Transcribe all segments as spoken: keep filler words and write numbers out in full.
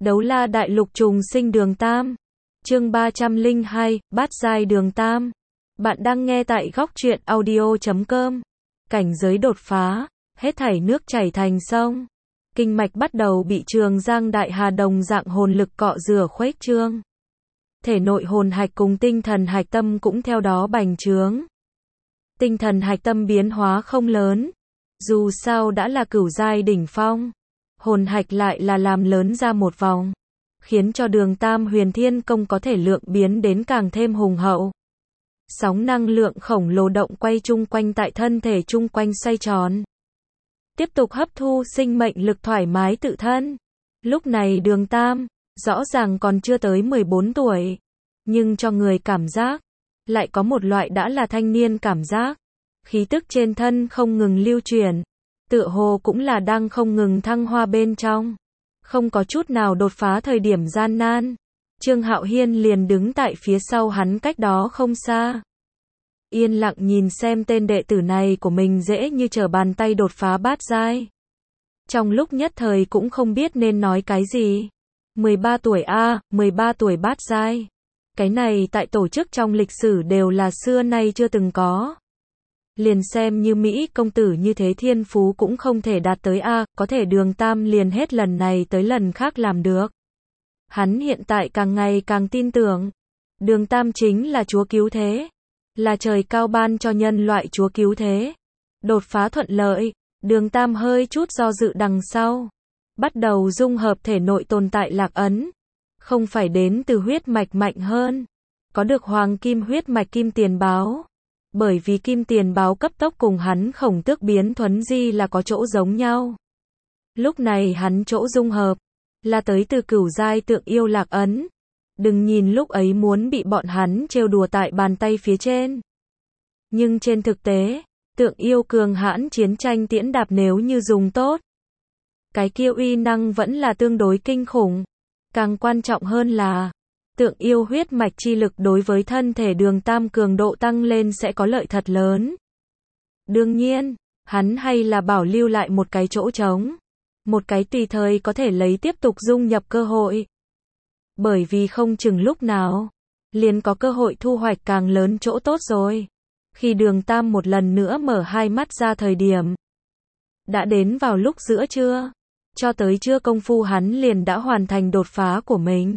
Đấu la đại lục trùng sinh đường tam. Chương ba trăm lẻ hai, bát giai đường tam. Bạn đang nghe tại góc truyện audio chấm com. Cảnh giới đột phá, hết thảy nước chảy thành sông. Kinh mạch bắt đầu bị Trường Giang Đại Hà đồng dạng hồn lực cọ rửa khuếch trương. Thể nội hồn hạch cùng tinh thần hạch tâm cũng theo đó bành trướng. Tinh thần hạch tâm biến hóa không lớn, dù sao đã là cửu giai đỉnh phong. Hồn hạch lại là làm lớn ra một vòng, khiến cho đường tam huyền thiên công có thể lượng biến đến càng thêm hùng hậu. Sóng năng lượng khổng lồ động quay chung quanh tại thân thể chung quanh xoay tròn. Tiếp tục hấp thu sinh mệnh lực thoải mái tự thân. Lúc này đường tam, rõ ràng còn chưa tới mười bốn tuổi, nhưng cho người cảm giác, lại có một loại đã là thanh niên cảm giác. Khí tức trên thân không ngừng lưu chuyển, tựa hồ cũng là đang không ngừng thăng hoa bên trong. Không có chút nào đột phá thời điểm gian nan. Trương Hạo Hiên liền đứng tại phía sau hắn cách đó không xa. Yên lặng nhìn xem tên đệ tử này của mình dễ như trở bàn tay đột phá bát giai. Trong lúc nhất thời cũng không biết nên nói cái gì. mười ba tuổi a, mười ba tuổi bát giai. Cái này tại tổ chức trong lịch sử đều là xưa nay chưa từng có. Liền xem như Mỹ công tử như thế thiên phú cũng không thể đạt tới a, có thể đường tam liền hết lần này tới lần khác làm được. Hắn hiện tại càng ngày càng tin tưởng, đường tam chính là chúa cứu thế, là trời cao ban cho nhân loại chúa cứu thế. Đột phá thuận lợi, đường tam hơi chút do dự đằng sau, bắt đầu dung hợp thể nội tồn tại lạc ấn, không phải đến từ huyết mạch mạnh hơn, có được hoàng kim huyết mạch kim tiền báo. Bởi vì kim tiền báo cấp tốc cùng hắn khổng tước biến thuấn di là có chỗ giống nhau. Lúc này hắn chỗ dung hợp, là tới từ cửu giai tượng yêu lạc ấn. Đừng nhìn lúc ấy muốn bị bọn hắn trêu đùa tại bàn tay phía trên. Nhưng trên thực tế, tượng yêu cường hãn chiến tranh tiễn đạp nếu như dùng tốt, cái kia uy năng vẫn là tương đối kinh khủng. Càng quan trọng hơn là, tượng yêu huyết mạch chi lực đối với thân thể đường tam cường độ tăng lên sẽ có lợi thật lớn. Đương nhiên, hắn hay là bảo lưu lại một cái chỗ trống, một cái tùy thời có thể lấy tiếp tục dung nhập cơ hội. Bởi vì không chừng lúc nào, liền có cơ hội thu hoạch càng lớn chỗ tốt rồi. Khi đường tam một lần nữa mở hai mắt ra thời điểm, đã đến vào lúc giữa trưa, cho tới trưa công phu hắn liền đã hoàn thành đột phá của mình.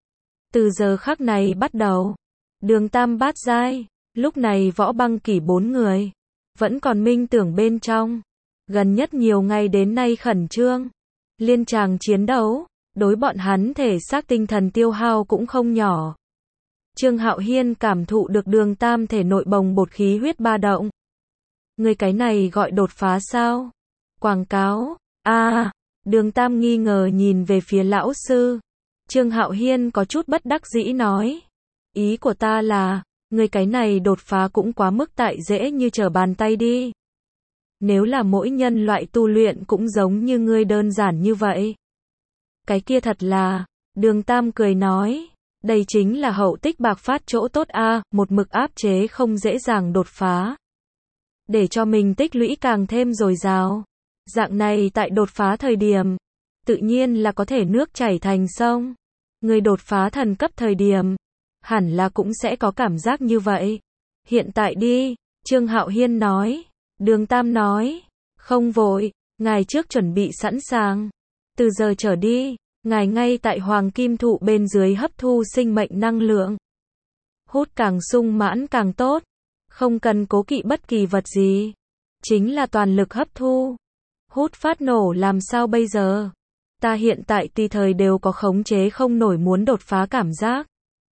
Từ giờ khắc này bắt đầu, đường tam bát giai, lúc này võ băng kỷ bốn người, vẫn còn minh tưởng bên trong. Gần nhất nhiều ngày đến nay khẩn trương, liên tràng chiến đấu, đối bọn hắn thể xác tinh thần tiêu hao cũng không nhỏ. Trương Hạo Hiên cảm thụ được đường tam thể nội bồng bột khí huyết ba động. Người cái này gọi đột phá sao? Quảng cáo, a à, đường tam nghi ngờ nhìn về phía lão sư. Trương Hạo Hiên có chút bất đắc dĩ nói. Ý của ta là, người cái này đột phá cũng quá mức tại dễ như trở bàn tay đi. Nếu là mỗi nhân loại tu luyện cũng giống như ngươi đơn giản như vậy. Cái kia thật là, đường tam cười nói, đây chính là hậu tích bạc phát chỗ tốt a, một mực áp chế không dễ dàng đột phá. Để cho mình tích lũy càng thêm dồi dào. Dạng này tại đột phá thời điểm, tự nhiên là có thể nước chảy thành sông. Người đột phá thần cấp thời điểm, hẳn là cũng sẽ có cảm giác như vậy. Hiện tại đi, Trương Hạo Hiên nói. Đường tam nói, không vội, ngài trước chuẩn bị sẵn sàng. Từ giờ trở đi, ngài ngay tại hoàng kim thụ bên dưới hấp thu sinh mệnh năng lượng. Hút càng sung mãn càng tốt, không cần cố kỵ bất kỳ vật gì. Chính là toàn lực hấp thu. Hút phát nổ làm sao bây giờ? Ta hiện tại tùy thời đều có khống chế không nổi muốn đột phá cảm giác.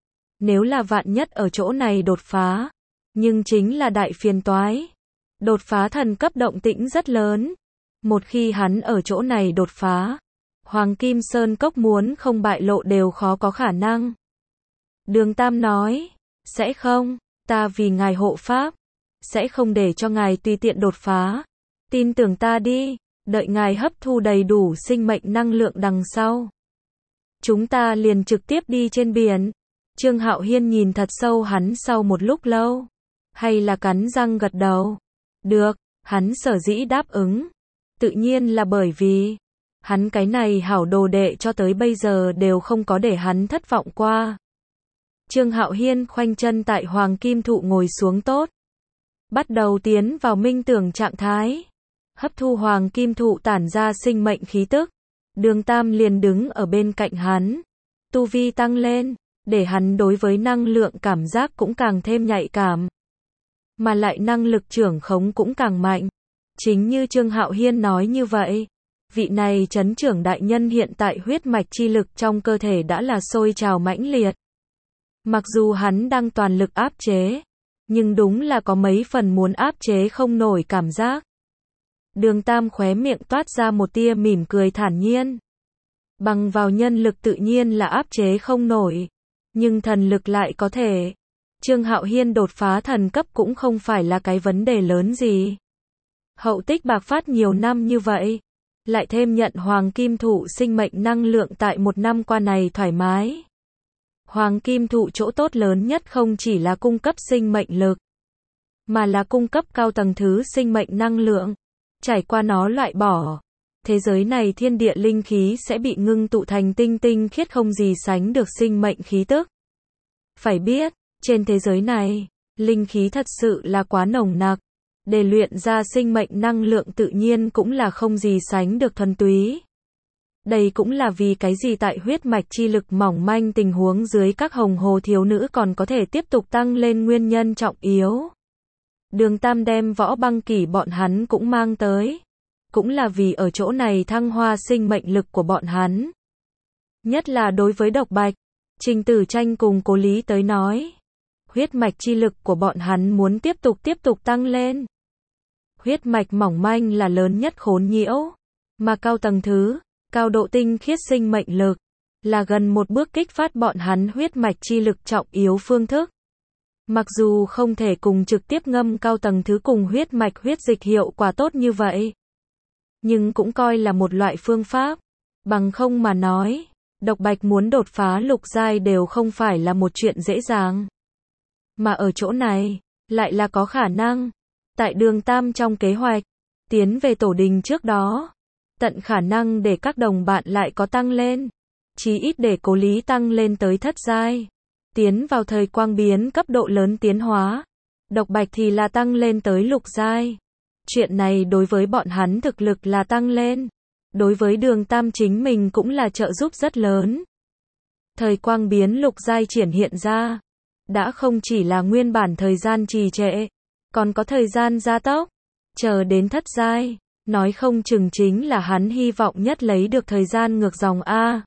Nếu là vạn nhất ở chỗ này đột phá, nhưng chính là đại phiền toái. Đột phá thần cấp động tĩnh rất lớn. Một khi hắn ở chỗ này đột phá, Hoàng Kim Sơn Cốc muốn không bại lộ đều khó có khả năng. Đường Tam nói, sẽ không, ta vì ngài hộ pháp, sẽ không để cho ngài tùy tiện đột phá. Tin tưởng ta đi, đợi ngài hấp thu đầy đủ sinh mệnh năng lượng đằng sau. Chúng ta liền trực tiếp đi trên biển. Trương Hạo Hiên nhìn thật sâu hắn sau một lúc lâu. Hay là cắn răng gật đầu. Được, hắn sở dĩ đáp ứng. Tự nhiên là bởi vì, Hắn cái này hảo đồ đệ cho tới bây giờ đều không có để hắn thất vọng qua. Trương Hạo Hiên khoanh chân tại hoàng kim thụ ngồi xuống tốt. Bắt đầu tiến vào minh tưởng trạng thái. Hấp thu hoàng kim thụ tản ra sinh mệnh khí tức. Đường Tam liền đứng ở bên cạnh hắn. Tu vi tăng lên, để hắn đối với năng lượng cảm giác cũng càng thêm nhạy cảm. Mà lại năng lực trưởng khống cũng càng mạnh. Chính như Trương Hạo Hiên nói như vậy. Vị này chấn trưởng đại nhân hiện tại huyết mạch chi lực trong cơ thể đã là sôi trào mãnh liệt. Mặc dù hắn đang toàn lực áp chế, nhưng đúng là có mấy phần muốn áp chế không nổi cảm giác. Đường Tam khóe miệng toát ra một tia mỉm cười thản nhiên. Bằng vào nhân lực tự nhiên là áp chế không nổi, nhưng thần lực lại có thể. Trương Hạo Hiên đột phá thần cấp cũng không phải là cái vấn đề lớn gì. Hậu tích bạc phát nhiều năm như vậy, lại thêm nhận hoàng kim thụ sinh mệnh năng lượng tại một năm qua này thoải mái. Hoàng kim thụ chỗ tốt lớn nhất không chỉ là cung cấp sinh mệnh lực, mà là cung cấp cao tầng thứ sinh mệnh năng lượng. Trải qua nó loại bỏ, thế giới này thiên địa linh khí sẽ bị ngưng tụ thành tinh tinh khiết không gì sánh được sinh mệnh khí tức. Phải biết, trên thế giới này, linh khí thật sự là quá nồng nặc. Để luyện ra sinh mệnh năng lượng tự nhiên cũng là không gì sánh được thuần túy. Đây cũng là vì cái gì tại huyết mạch chi lực mỏng manh tình huống dưới các hồng hồ thiếu nữ còn có thể tiếp tục tăng lên nguyên nhân trọng yếu. Đường Tam đem Võ Băng Kỷ bọn hắn cũng mang tới. Cũng là vì ở chỗ này thăng hoa sinh mệnh lực của bọn hắn. Nhất là đối với Độc Bạch, Trình Tử Tranh cùng Cố Lý tới nói. Huyết mạch chi lực của bọn hắn muốn tiếp tục tiếp tục tăng lên. Huyết mạch mỏng manh là lớn nhất khốn nhiễu, mà cao tầng thứ, cao độ tinh khiết sinh mệnh lực, là gần một bước kích phát bọn hắn huyết mạch chi lực trọng yếu phương thức. Mặc dù không thể cùng trực tiếp ngâm cao tầng thứ cùng huyết mạch huyết dịch hiệu quả tốt như vậy, nhưng cũng coi là một loại phương pháp. Bằng không mà nói, Độc Bạch muốn đột phá lục giai đều không phải là một chuyện dễ dàng. Mà ở chỗ này, lại là có khả năng. Tại Đường Tam trong kế hoạch, tiến về tổ đình trước đó, tận khả năng để các đồng bạn lại có tăng lên. Chí ít để Cố Lý tăng lên tới thất giai. Tiến vào thời quang biến cấp độ lớn tiến hóa. Độc Bạch thì là tăng lên tới lục giai. Chuyện này đối với bọn hắn thực lực là tăng lên. Đối với Đường Tam chính mình cũng là trợ giúp rất lớn. Thời quang biến lục giai triển hiện ra. Đã không chỉ là nguyên bản thời gian trì trệ, còn có thời gian gia tốc. Chờ đến thất giai, nói không chừng chính là hắn hy vọng nhất lấy được thời gian ngược dòng A.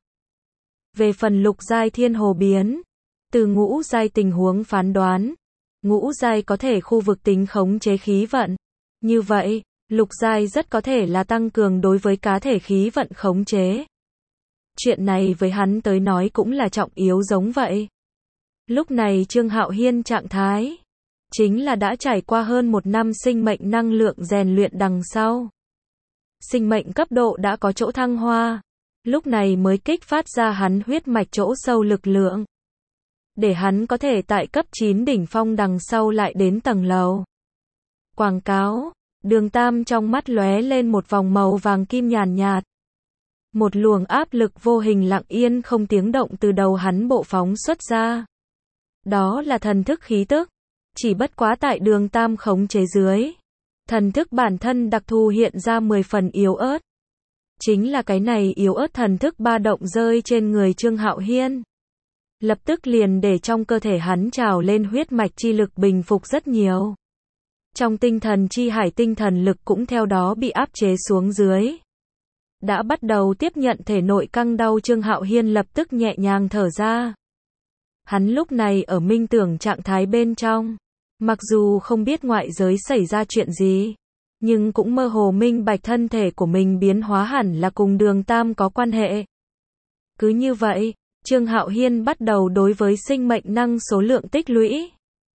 Về phần lục giai thiên hồ biến, từ ngũ giai tình huống phán đoán, ngũ giai có thể khu vực tính khống chế khí vận. Như vậy, lục giai rất có thể là tăng cường đối với cá thể khí vận khống chế. Chuyện này với hắn tới nói cũng là trọng yếu giống vậy. Lúc này Trương Hạo Hiên trạng thái, chính là đã trải qua hơn một năm sinh mệnh năng lượng rèn luyện đằng sau. Sinh mệnh cấp độ đã có chỗ thăng hoa, lúc này mới kích phát ra hắn huyết mạch chỗ sâu lực lượng. Để hắn có thể tại cấp chín đỉnh phong đằng sau lại đến tầng lầu. Quảng cáo, Đường Tam trong mắt lóe lên một vòng màu vàng kim nhàn nhạt. Một luồng áp lực vô hình lặng yên không tiếng động từ đầu hắn bộ phóng xuất ra. Đó là thần thức khí tức. Chỉ bất quá tại Đường Tam khống chế dưới. Thần thức bản thân đặc thù hiện ra mười phần yếu ớt. Chính là cái này yếu ớt thần thức ba động rơi trên người Trương Hạo Hiên. Lập tức liền để trong cơ thể hắn trào lên huyết mạch chi lực bình phục rất nhiều. Trong tinh thần chi hải tinh thần lực cũng theo đó bị áp chế xuống dưới. Đã bắt đầu tiếp nhận thể nội căng đau Trương Hạo Hiên lập tức nhẹ nhàng thở ra. Hắn lúc này ở minh tưởng trạng thái bên trong. Mặc dù không biết ngoại giới xảy ra chuyện gì, nhưng cũng mơ hồ minh bạch thân thể của mình biến hóa hẳn là cùng Đường Tam có quan hệ. Cứ như vậy, Trương Hạo Hiên bắt đầu đối với sinh mệnh năng số lượng tích lũy.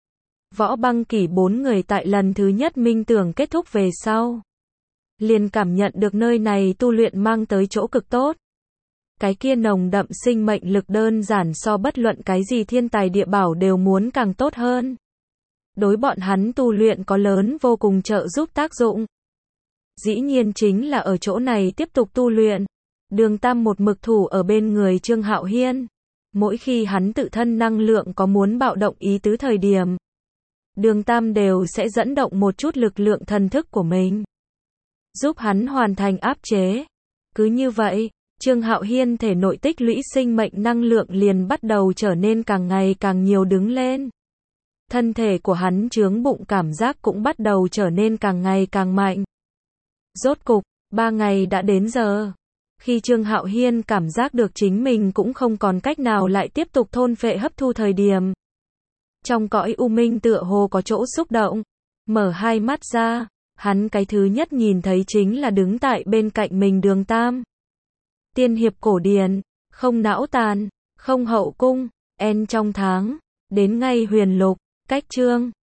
Võ Băng Kỷ bốn người tại lần thứ nhất minh tưởng kết thúc về sau. Liền cảm nhận được nơi này tu luyện mang tới chỗ cực tốt. Cái kia nồng đậm sinh mệnh lực đơn giản so bất luận cái gì thiên tài địa bảo đều muốn càng tốt hơn. Đối bọn hắn tu luyện có lớn vô cùng trợ giúp tác dụng. Dĩ nhiên chính là ở chỗ này tiếp tục tu luyện. Đường Tam một mực thủ ở bên người Trương Hạo Hiên. Mỗi khi hắn tự thân năng lượng có muốn bạo động ý tứ thời điểm, Đường Tam đều sẽ dẫn động một chút lực lượng thần thức của mình, giúp hắn hoàn thành áp chế. Cứ như vậy, Trương Hạo Hiên thể nội tích lũy sinh mệnh năng lượng liền bắt đầu trở nên càng ngày càng nhiều đứng lên. Thân thể của hắn chướng bụng cảm giác cũng bắt đầu trở nên càng ngày càng mạnh. Rốt cục, ba ngày đã đến giờ. Khi Trương Hạo Hiên cảm giác được chính mình cũng không còn cách nào lại tiếp tục thôn phệ hấp thu thời điểm, trong cõi u minh tựa hồ có chỗ xúc động. Mở hai mắt ra, hắn cái thứ nhất nhìn thấy chính là đứng tại bên cạnh mình Đường Tam. Tiên hiệp cổ điển, không não tàn, không hậu cung, en trong tháng, đến ngay huyền lục, cách chương